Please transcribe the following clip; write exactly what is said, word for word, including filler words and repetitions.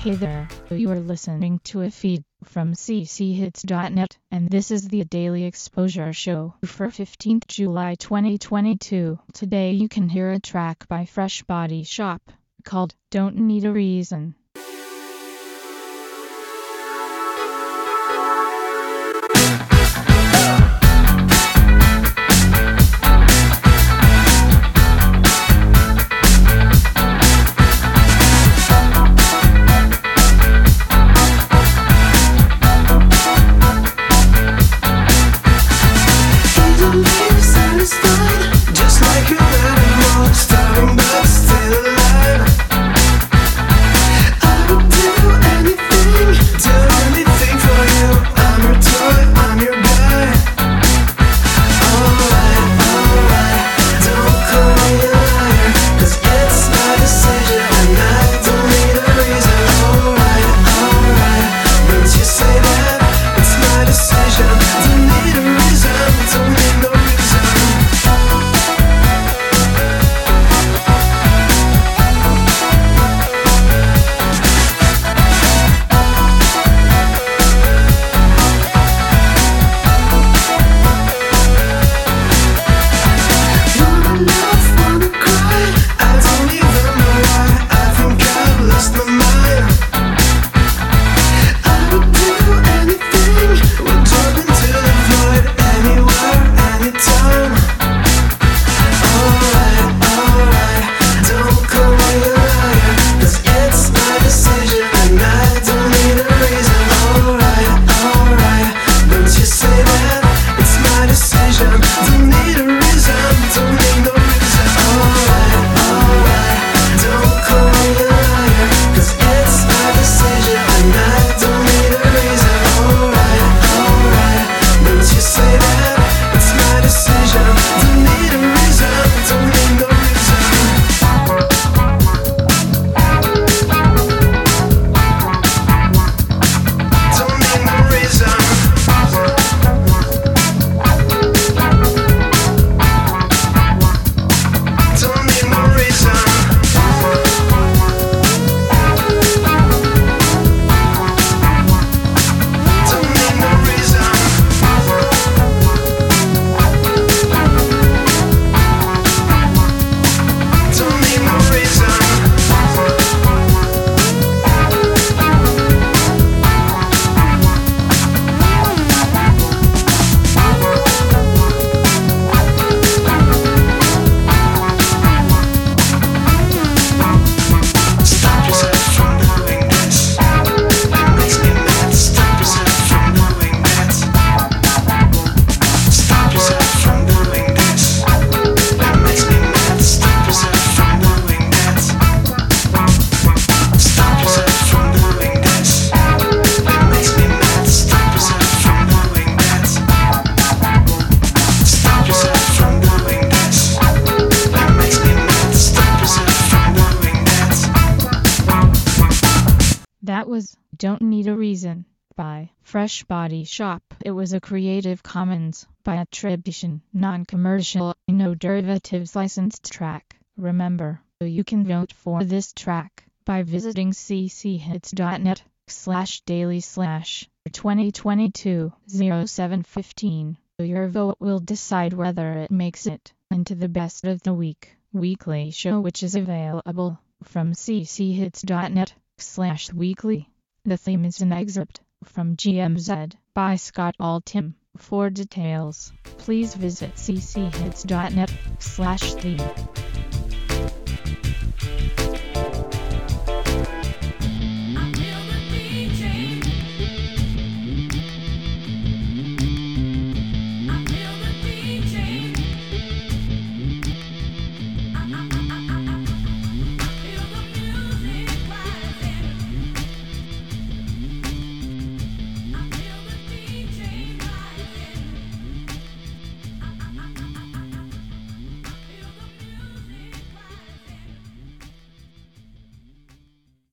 Hey there, you are listening to a feed from c c hits dot net, and this is the Daily Exposure Show for fifteenth of July twenty twenty-two. Today you can hear a track by Fresh Body Shop called Don't Need a Reason. That was Don't Need a Reason by Fresh Body Shop. It was a Creative Commons by attribution, non-commercial, no derivatives licensed track. Remember, you can vote for this track by visiting c c hits dot net slash daily slash twenty twenty-two oh seven fifteen. Your vote will decide whether it makes it into the Best of the Week weekly show, which is available from c c hits dot net slash weekly. The theme is an excerpt from G M Z by Scott Altham. For details, please visit c c hits dot net slash theme.